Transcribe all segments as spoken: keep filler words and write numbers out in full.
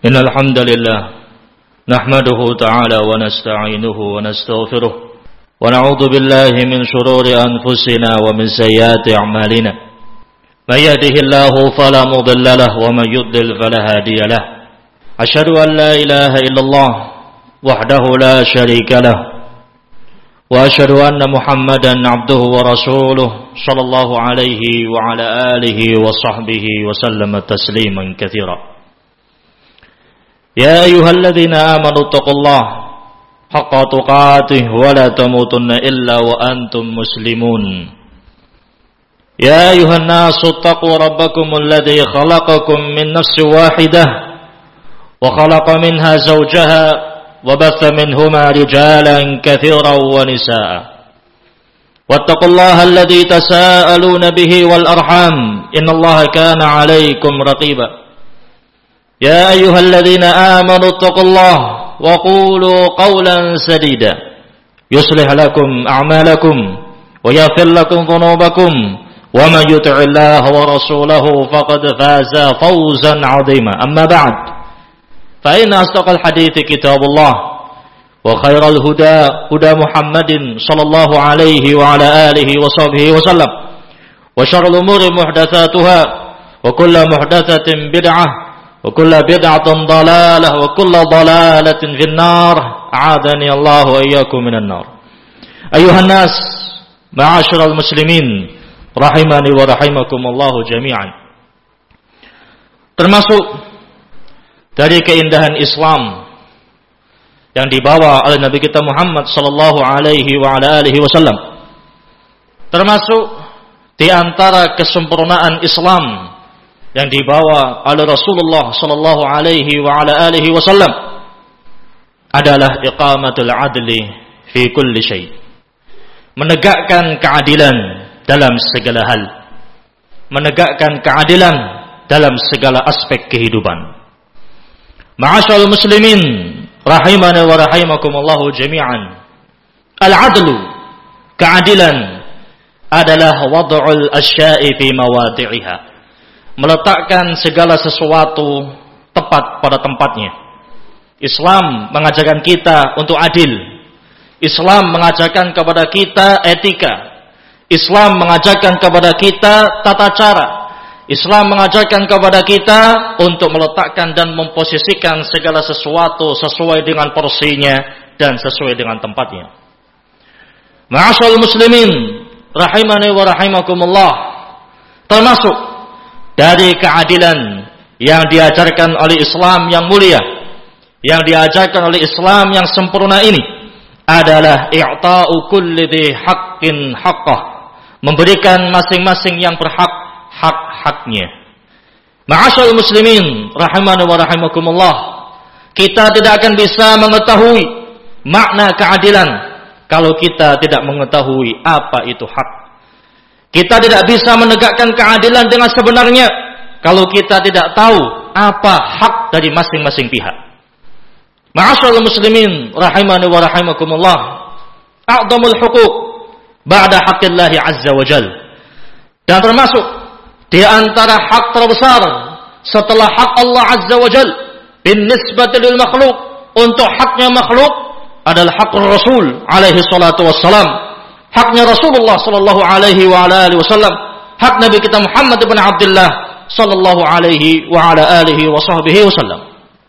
إن الحمد لله نحمده تعالى ونستعينه ونستغفره ونعوذ بالله من شرور أنفسنا ومن سيئات أعمالنا من يهده الله فلا مضل له ومن يضلل فلا هادي له أشهد أن لا إله إلا الله وحده لا شريك له وأشهد أن محمدا عبده ورسوله صلى الله عليه وعلى آله وصحبه وسلم تسليما كثيرا يا أيها الذين آمنوا اتقوا الله حق تقاته ولا تموتن إلا وأنتم مسلمون يا أيها الناس اتقوا ربكم الذي خلقكم من نفس واحدة وخلق منها زوجها وبث منهما رجالا كثيرا ونساء واتقوا الله الذي تساءلون به والأرحام إن الله كان عليكم رقيبا يا أيها الذين آمنوا اتقوا الله وقولوا قولا سديدا يصلح لكم أعمالكم ويغفر لكم ذنوبكم ومن يطع الله ورسوله فقد فاز فوزا عظيما أما بعد فإن أصدق الحديث كتاب الله وخير الهدى هدى محمد صلى الله عليه وعلى آله وصحبه وسلم وشر الأمور محدثاتها وكل محدثة بدعة وكل بدعة ضلالة وكل ضلالة في النار أعاذني الله وإياكم من النار أيها الناس معاشر المسلمين rahimani wa rahimakumullah jami'an. Termasuk dari keindahan Islam yang dibawa oleh Nabi kita Muhammad sallallahu alaihi wa ala alihi wasallam, termasuk di antara kesempurnaan Islam yang dibawa oleh Rasulullah sallallahu alaihi wa ala alihi wasallam adalah iqamatul adli fi kulli syai'. Menegakkan keadilan dalam segala hal, menegakkan keadilan dalam segala aspek kehidupan. Ma'asyiral muslimin rahimani wa rahimakumullah jami'an. Al-adlu, keadilan adalah wad'ul asya'i fi mawadi'iha, meletakkan segala sesuatu tepat pada tempatnya. Islam mengajarkan kita untuk adil. Islam mengajarkan kepada kita etika. Islam mengajarkan kepada kita tata cara. Islam mengajarkan kepada kita untuk meletakkan dan memposisikan segala sesuatu sesuai dengan porsinya dan sesuai dengan tempatnya. Ma'asyiral muslimin rahimani wa rahimakumullah, termasuk dari keadilan yang diajarkan oleh Islam yang mulia, yang diajarkan oleh Islam yang sempurna ini adalah i'ta'u kulli dhi haqqin haqqah, memberikan masing-masing yang berhak hak-haknya. Ma'asyiral muslimin rahimani wa rahimakumullah, kita tidak akan bisa mengetahui makna keadilan kalau kita tidak mengetahui apa itu hak. Kita tidak bisa menegakkan keadilan dengan sebenarnya kalau kita tidak tahu apa hak dari masing-masing pihak. Ma'asyiral muslimin rahimani wa rahimakumullah, a'dhamul huquq ba'da haqqillahi azza wa jal, dan termasuk di antara hak terbesar setelah hak Allah azza wa jal bin nisbati lil makhluk, untuk haknya makhluk adalah hak Rasul alaihi salatu wassalam, haknya Rasulullah sallallahu alaihi wa ala alihi wasallam, hak Nabi kita Muhammad ibn Abdullah sallallahu alaihi wa ala alihi wa sahbihi wasallam.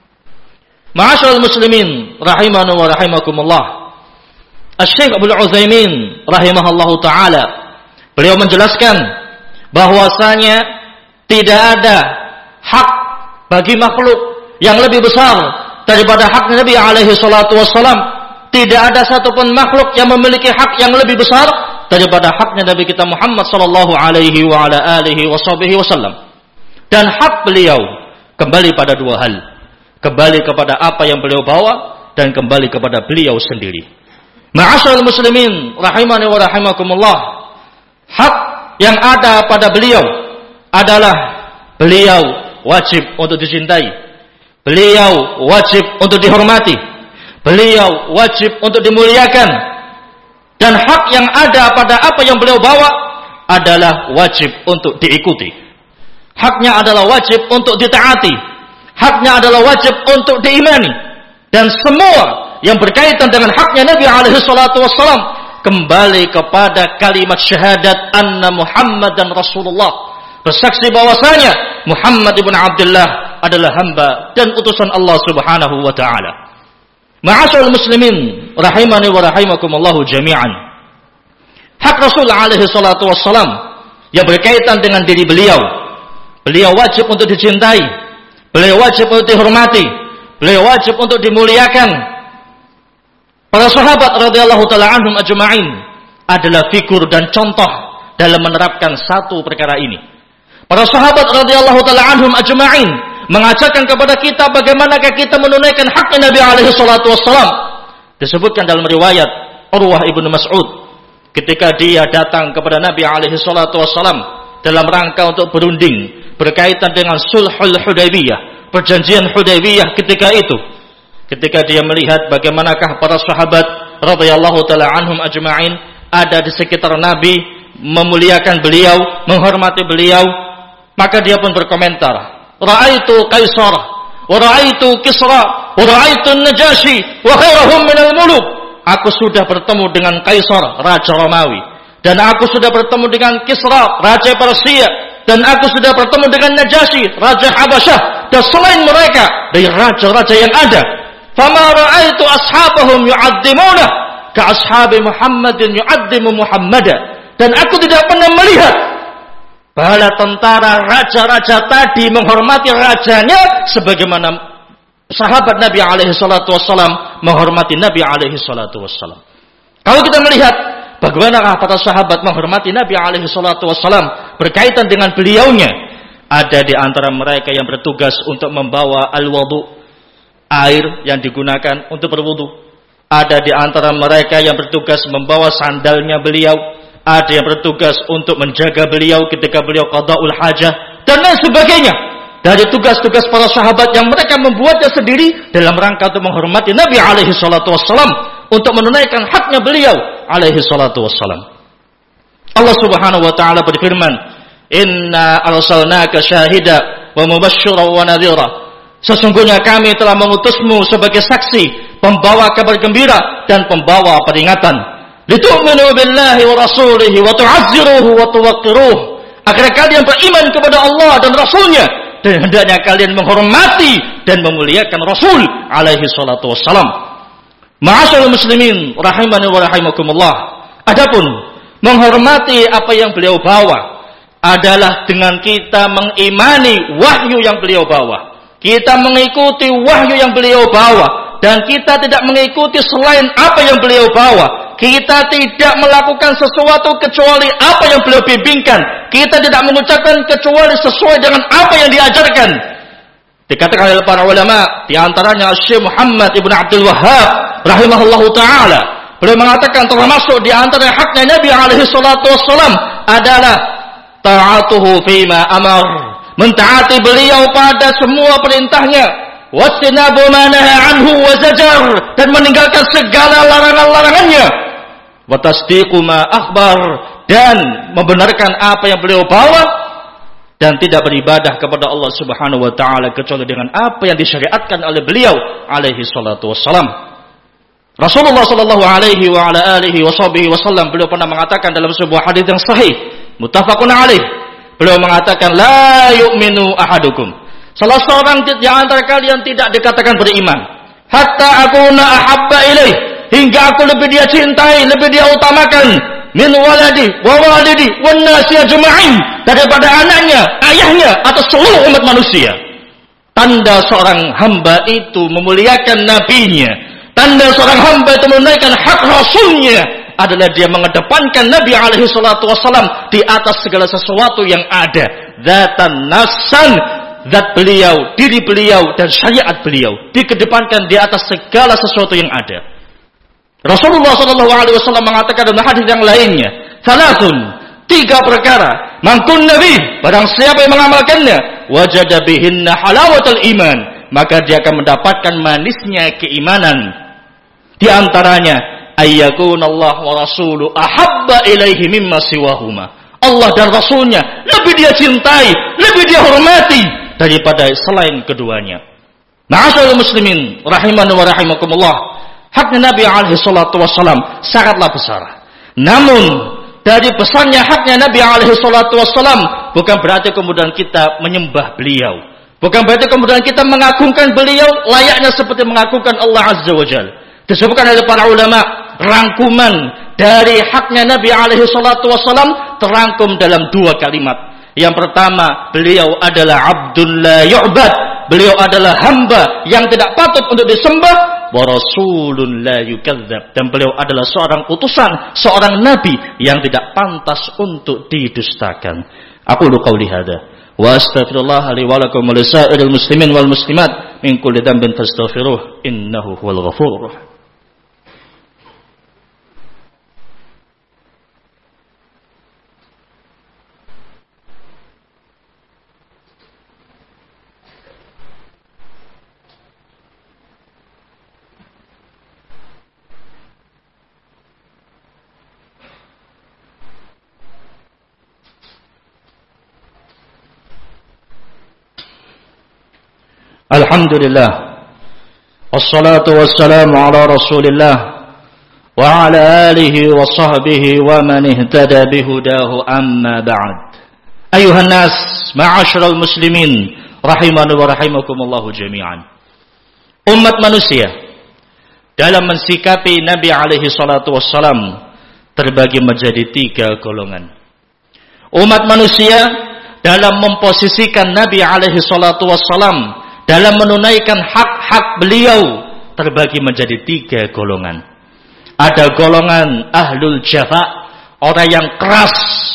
Ma'asyiral muslimin rahimani wa rahimakumullah, Asy-Syaikh Abdul Utsaimin rahimahullahu taala, beliau menjelaskan bahwasanya tidak ada hak bagi makhluk yang lebih besar daripada hak Nabi alaihi salatu wassalam. Tidak ada satupun makhluk yang memiliki hak yang lebih besar daripada haknya Nabi kita Muhammad sallallahu alaihi wa ala alihi washabihi wasallam. Dan hak beliau kembali pada dua hal, kembali kepada apa yang beliau bawa dan kembali kepada beliau sendiri. Ma'asyiral muslimin rahimani wa rahimakumullah, hak yang ada pada beliau adalah beliau wajib untuk dicintai, beliau wajib untuk dihormati, beliau wajib untuk dimuliakan, dan hak yang ada pada apa yang beliau bawa adalah wajib untuk diikuti. Haknya adalah wajib untuk ditaati, haknya adalah wajib untuk diimani. Dan semua yang berkaitan dengan haknya Nabi alaihi salatu wassalam kembali kepada kalimat syahadat anna Muhammadan Rasulullah. Bersaksi bahwasanya Muhammad ibn Abdullah adalah hamba dan utusan Allah Subhanahu wa taala. Ma'asyiral muslimin rahimani wa rahimakumullah jami'an. Hak Rasul alaihi salatu wassalam yang berkaitan dengan diri beliau. Beliau wajib untuk dicintai, beliau wajib untuk dihormati, beliau wajib untuk dimuliakan. Para sahabat radhiyallahu taala anhum ajma'in adalah figur dan contoh dalam menerapkan satu perkara ini. Para sahabat radhiyallahu taala anhum ajma'in mengajarkan kepada kita bagaimanakah kita menunaikan haknya Nabi alaihi salatu wassalam. Disebutkan dalam riwayat Urwah ibnu Mas'ud ketika dia datang kepada Nabi alaihi salatu wassalam dalam rangka untuk berunding berkaitan dengan Sulhul Hudaybiyah, perjanjian Hudaybiyah ketika itu. Ketika dia melihat bagaimanakah para sahabat radhiyallahu taala anhum ajma'in ada di sekitar Nabi, memuliakan beliau, menghormati beliau, maka dia pun berkomentar, ra'aitu Kaisar, wa ra'aitu Kisra, wa ra'aitu Najashi, wa khairahum minal muluk. Aku sudah bertemu dengan Kaisar, raja Romawi, dan aku sudah bertemu dengan Kisra, raja Persia, dan aku sudah bertemu dengan Najashi, raja Habasyah, dan selain mereka dari raja-raja yang ada. Fama ra'aitu ashabahum yu'addimuna ka ashabi Muhammadin yu'addimu Muhammada. Dan aku tidak pernah melihat bala tentara raja-raja tadi menghormati rajanya sebagaimana sahabat Nabi alaihi salatu wassalam menghormati Nabi alaihi salatu wassalam. Kalau kita melihat bagaimana para sahabat menghormati Nabi alaihi salatu wassalam berkaitan dengan beliaunya, ada di antara mereka yang bertugas untuk membawa al-wudu, air yang digunakan untuk berwudu. Ada di antara mereka yang bertugas membawa sandalnya beliau. Ada yang bertugas untuk menjaga beliau ketika beliau qada'ul hajah dan lain sebagainya. Dari tugas-tugas para sahabat yang mereka membuatnya sendiri dalam rangka untuk menghormati Nabi alaihi salatu wassalam, untuk menunaikan haknya beliau alaihi salatu wassalam. Allah Subhanahu wa taala berfirman, "Inna arsalnaka syahida wa mubasysyiran wa nadhira." Sesungguhnya kami telah mengutusmu sebagai saksi, pembawa kabar gembira dan pembawa peringatan. Litu'minu billahi wa rasulihi wa tu'azziruhu wa tuwaqqiruh. Agar kalian beriman kepada Allah dan Rasulnya, dan hendaknya kalian menghormati dan memuliakan Rasul alaihi salatu wassalam. Ma'asyiral muslimin rahimani wa rahimakumullah. Adapun menghormati apa yang beliau bawa adalah dengan kita mengimani wahyu yang beliau bawa. Kita mengikuti wahyu yang beliau bawa dan kita tidak mengikuti selain apa yang beliau bawa. Kita tidak melakukan sesuatu kecuali apa yang beliau bimbingkan. Kita tidak mengucapkan kecuali sesuai dengan apa yang diajarkan. Dikatakan oleh para ulama, di antaranya Syekh Muhammad ibn Abdul Wahhab rahimahullahu taala, beliau mengatakan termasuk di antara haknya Nabi alaihi salatu wassalam adalah ta'atuhu fima amar, mentaati beliau pada semua perintahnya, wastinabu ma nahaa anhu wa zajar, dan meninggalkan segala larangan-larangannya, wa tasdiqu ma akhbar, dan membenarkan apa yang beliau bawa, dan tidak beribadah kepada Allah Subhanahu wa taala kecuali dengan apa yang disyariatkan oleh beliau alaihi salatu wassalam. Rasulullah sallallahu alaihi wa ala alihi wa sahbihi wasallam beliau pernah mengatakan dalam sebuah hadis yang sahih muttafaqun alaih, beliau mengatakan la yu'minu ahadukum, salah seorang di antara kalian tidak dikatakan beriman hatta akuna ahabba ilaih, hingga aku lebih dia cintai, lebih dia utamakan min waladi wa walidi wan nasi ajma'in, daripada anaknya, ayahnya atau seluruh umat manusia. Tanda seorang hamba itu memuliakan nabinya, tanda seorang hamba itu menunaikan hak rasulnya adalah dia mengedepankan Nabi alaihi salatu wassalam di atas segala sesuatu yang ada. Zatan nafsan, zat beliau, diri beliau dan syariat beliau dikedepankan di atas segala sesuatu yang ada. Rasulullah sallallahu alaihi wasallam mengatakan dalam hadis yang lainnya, "Salasun, tiga perkara, mangkun nabi, barang siapa yang mengamalkannya, wajada bihinna halawatul iman, maka dia akan mendapatkan manisnya keimanan. Di antaranya, ayyakunallahu wa rasuluhu ahabba ilaihi mimma siwahuma." Allah dan Rasulnya lebih dia cintai, lebih dia hormati daripada selain keduanya. Ma'asyiral muslimin rahimani wa rahimakumullah, haknya Nabi alaihi salatu wassalam sangatlah besar. Namun dari besarnya haknya Nabi alaihi salatu wassalam bukan berarti kemudian kita menyembah beliau, bukan berarti kemudian kita mengagungkan beliau layaknya seperti mengagungkan Allah azza wajalla. Disebutkan oleh para ulama, rangkuman dari haknya Nabi alaihi salatu wassalam terangkum dalam dua kalimat. Yang pertama, beliau adalah abdun la yu'bad, beliau adalah hamba yang tidak patut untuk disembah, wa rasulun la yukadzdzab, dan beliau adalah seorang utusan, seorang nabi yang tidak pantas untuk didustakan. Aqulu qauli hadza wa astaghfirullah li wa lakum wa lisairil muslimin wal muslimat min kulli dhanbin fastaghfiruh innahu huwal ghafurur rahim. Alhamdulillah, wassalatu wassalamu ala rasulillah wa ala alihi wa sahbihi wa man ihtada bihudahu, amma ba'd. Ayuhan nas, ma'asyiral muslimin rahimani wa rahimakumullahu jami'an. Umat manusia dalam mensikapi Nabi alaihi salatu wassalam terbagi menjadi tiga golongan. Umat manusia dalam memposisikan Nabi alaihi salatu wassalam dalam menunaikan hak-hak beliau terbagi menjadi tiga golongan. Ada golongan ahlul jafa, orang yang keras.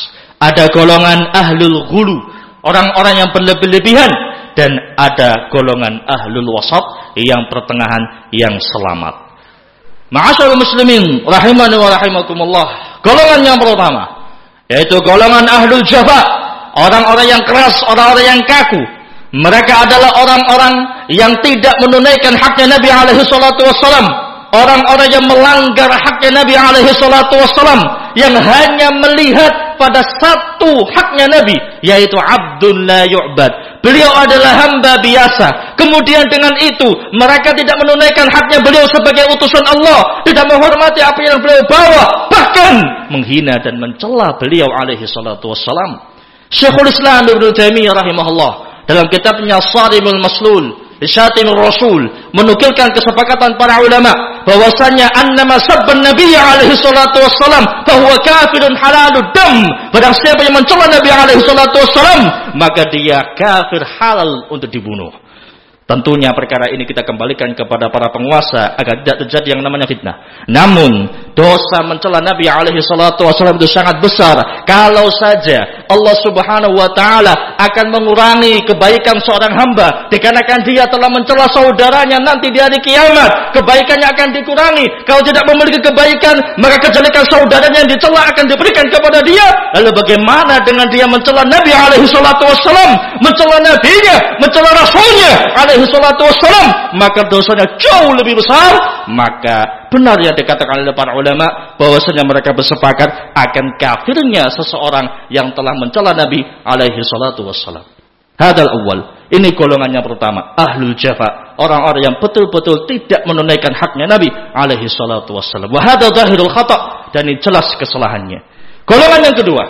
Ada golongan ahlul ghulu, orang-orang yang berlebih-lebihan. Dan ada golongan ahlul wasat, yang pertengahan, yang selamat. Ma'asyiral muslimin rahimani wa rahimakumullah, golongan yang pertama yaitu golongan ahlul jafa, orang-orang yang keras, orang-orang yang kaku. Mereka adalah orang-orang yang tidak menunaikan haknya Nabi alaihi salatu wassalam, orang-orang yang melanggar haknya Nabi alaihi salatu wassalam, yang hanya melihat pada satu haknya Nabi, yaitu abdun la yu'bad. Beliau adalah hamba biasa. Kemudian dengan itu mereka tidak menunaikan haknya beliau sebagai utusan Allah, tidak menghormati apa yang beliau bawa, bahkan menghina dan mencela beliau alaihi salatu wassalam. Syekhul Islam Ibnu Taimiyah rahimahullah dalam kitabnya Sharimul Maslul Syatimur Rasul menukilkan kesepakatan para ulama bahwasanya annama sabban Nabi alaihi salatu wassalam fahuwa kafirun halalud dam. Barang siapa yang mencela Nabi alaihi salatu wassalam, maka dia kafir halal untuk dibunuh. Tentunya perkara ini kita kembalikan kepada para penguasa agar tidak terjadi yang namanya fitnah. Namun dosa mencela Nabi alaihi salatu wasallam itu sangat besar. Kalau saja Allah subhanahu wa ta'ala akan mengurangi kebaikan seorang hamba dikarenakan dia telah mencela saudaranya, nanti di hari kiamat kebaikannya akan dikurangi. Kalau tidak memiliki kebaikan, maka kejelekan saudaranya yang dicela akan diberikan kepada dia. Lalu bagaimana dengan dia mencela Nabi alaihi salatu wasallam, mencela nabinya, mencela rasulnya alaihi salatu wassalam, maka dosanya jauh lebih besar. Maka benar yang dikatakan oleh para ulama bahwasanya mereka bersepakat akan kafirnya seseorang yang telah mencela Nabi alaihi salatu wassalam. Hadal awal, ini golongannya pertama, ahlul jafa, orang-orang yang betul-betul tidak menunaikan haknya Nabi alaihi salatu wassalam. Wa hadha zahirul khata', dan ini jelas kesalahannya. Golongan yang kedua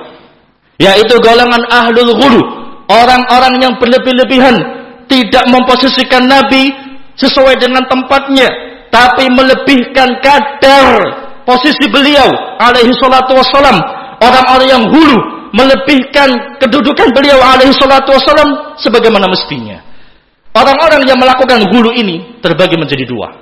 yaitu golongan ahlul ghulu, orang-orang yang berlebih-lebihan, tidak memposisikan Nabi sesuai dengan tempatnya, tapi melebihkan kadar posisi beliau alaihi salatu wassalam. Orang-orang yang hulu melebihkan kedudukan beliau alaihi salatu wassalam sebagaimana mestinya. Orang-orang yang melakukan hulu ini terbagi menjadi dua.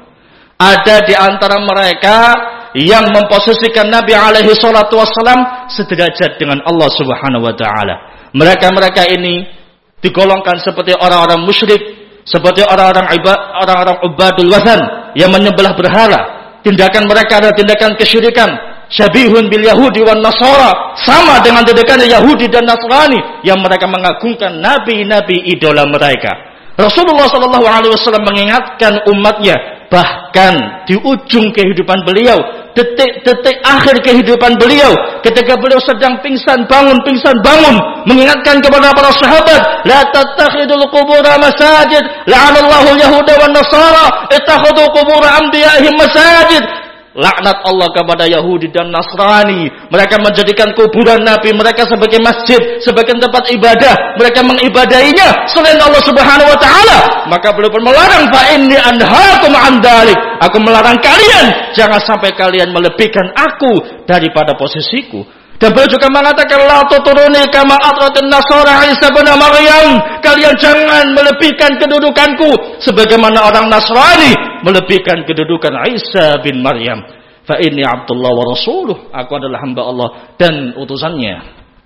Ada di antara mereka yang memposisikan Nabi alaihi salatu wassalam sederajat dengan Allah subhanahu wa ta'ala. Mereka-mereka ini digolongkan seperti orang-orang musyrik, seperti orang-orang ibad, orang-orang ubadul wathan yang menyembelih berhala. Tindakan mereka adalah tindakan kesyirikan, syabihun bil yahudi wan nasara, sama dengan tindakan Yahudi dan Nasrani yang mereka mengagungkan nabi-nabi idola mereka. Rasulullah sallallahu alaihi wasallam mengingatkan umatnya, bahkan di ujung kehidupan beliau, detik-detik akhir kehidupan beliau, ketika beliau sedang pingsan bangun, pingsan bangun, mengingatkan kepada para sahabat, la tattakhidul qubura masajid, la'anallahu al-yahuda wan nasara ittakhadhu qubur anbiya'ihim masajid. Laknat Allah kepada Yahudi dan Nasrani. Mereka menjadikan kuburan Nabi mereka sebagai masjid, sebagai tempat ibadah. Mereka mengibadahinya selain Allah Subhanahu wa taala. Maka beliau pun melarang, fa inni anhaakum an dzalik. Aku melarang kalian jangan sampai kalian melebihkan aku daripada posisiku. Dan beliau juga mengatakan, la tuturuni kama atratin nasara Isa bin Maryam. Kalian jangan melebihkan kedudukanku sebagaimana orang Nasrani melebihkan kedudukan Isa bin Maryam. Fa inni Abdullah wa rasuluh. Aku adalah hamba Allah dan utusannya.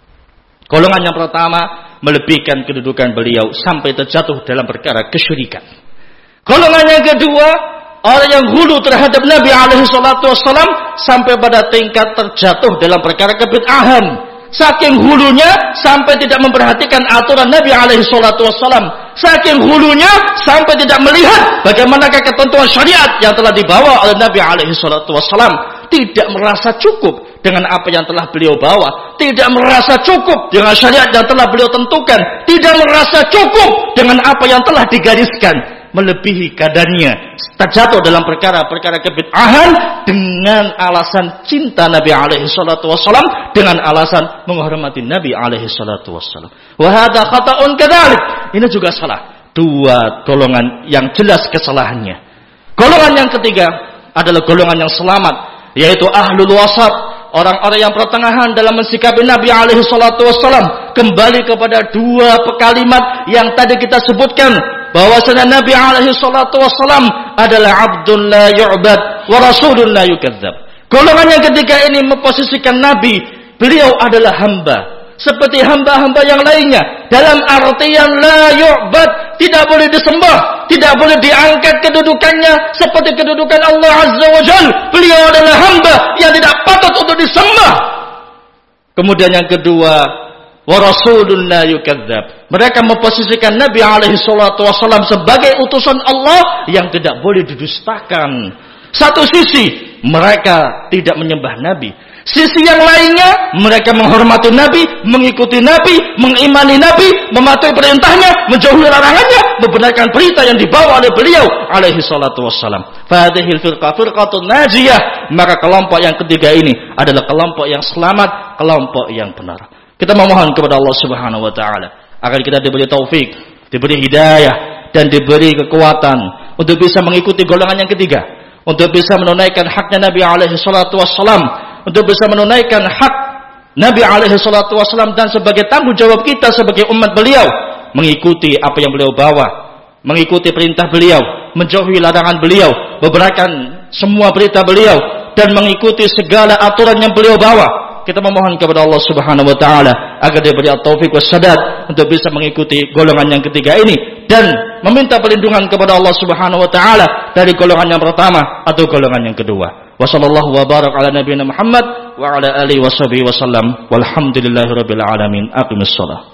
Golongan yang pertama melebihkan kedudukan beliau sampai terjatuh dalam perkara kesyirikan. Golongan yang kedua, orang yang hulu terhadap Nabi alaihi salatu wassalam sampai pada tingkat terjatuh dalam perkara kebid'ahan. Saking hulunya sampai tidak memperhatikan aturan Nabi alaihi salatu wassalam. Saking hulunya sampai tidak melihat bagaimanakah ketentuan syariat yang telah dibawa oleh Nabi alaihi salatu wassalam. Tidak merasa cukup dengan apa yang telah beliau bawa. Tidak merasa cukup dengan syariat yang telah beliau tentukan. Tidak merasa cukup dengan apa yang telah digariskan. Melebihi kadarnya, terjatuh dalam perkara-perkara kebid'ahan dengan alasan cinta Nabi alaihi salatu wassalam, dengan alasan menghormati Nabi alaihi salatu wassalam. Wa hadza khata'un kadzalik. Ini juga salah. Dua golongan yang jelas kesalahannya. Golongan yang ketiga adalah golongan yang selamat, yaitu ahlul wasat, orang-orang yang pertengahan dalam mensikapi Nabi alaihi salatu wassalam. Kembali kepada dua kalimat yang tadi kita sebutkan, bahwasanya Nabi alaihi salatu wassalam adalah abdun la yu'bad wa rasulun la yukadzab. Golongan yang ketiga ini memposisikan Nabi, beliau adalah hamba seperti hamba-hamba yang lainnya, dalam artian la yu'bad, tidak boleh disembah, tidak boleh diangkat kedudukannya seperti kedudukan Allah Azza wa Jalla. Beliau adalah hamba yang tidak patut untuk disembah. Kemudian yang kedua, wa rasulun la yukadzab. Mereka memposisikan Nabi alaihi salatu wassalam sebagai utusan Allah yang tidak boleh didustakan. Satu sisi mereka tidak menyembah Nabi, sisi yang lainnya mereka menghormati Nabi, mengikuti Nabi, mengimani Nabi, mematuhi perintahnya, menjauhi larangannya, membenarkan berita yang dibawa oleh beliau alaihi salatu wassalam. Fadhil firqah firqatun najiyah. Maka kelompok yang ketiga ini adalah kelompok yang selamat, kelompok yang benar. Kita memohon kepada Allah Subhanahu wa taala agar kita diberi taufik, diberi hidayah dan diberi kekuatan untuk bisa mengikuti golongan yang ketiga, untuk bisa menunaikan haknya Nabi alaihi salatu wassalam, untuk bisa menunaikan hak Nabi alaihi salatu wassalam, dan sebagai tanggung jawab kita sebagai umat beliau mengikuti apa yang beliau bawa, mengikuti perintah beliau, menjauhi larangan beliau, membenarkan semua berita beliau dan mengikuti segala aturan yang beliau bawa. Kita memohon kepada Allah Subhanahu wa taala agar diberi taufik wassadad untuk bisa mengikuti golongan yang ketiga ini dan meminta perlindungan kepada Allah Subhanahu wa taala dari golongan yang pertama atau golongan yang kedua. Wassallallahu wa barak ala nabiyina Muhammad wa ala alihi washabihi wasallam. Walhamdulillahirabbil alamin. Aqimissalah.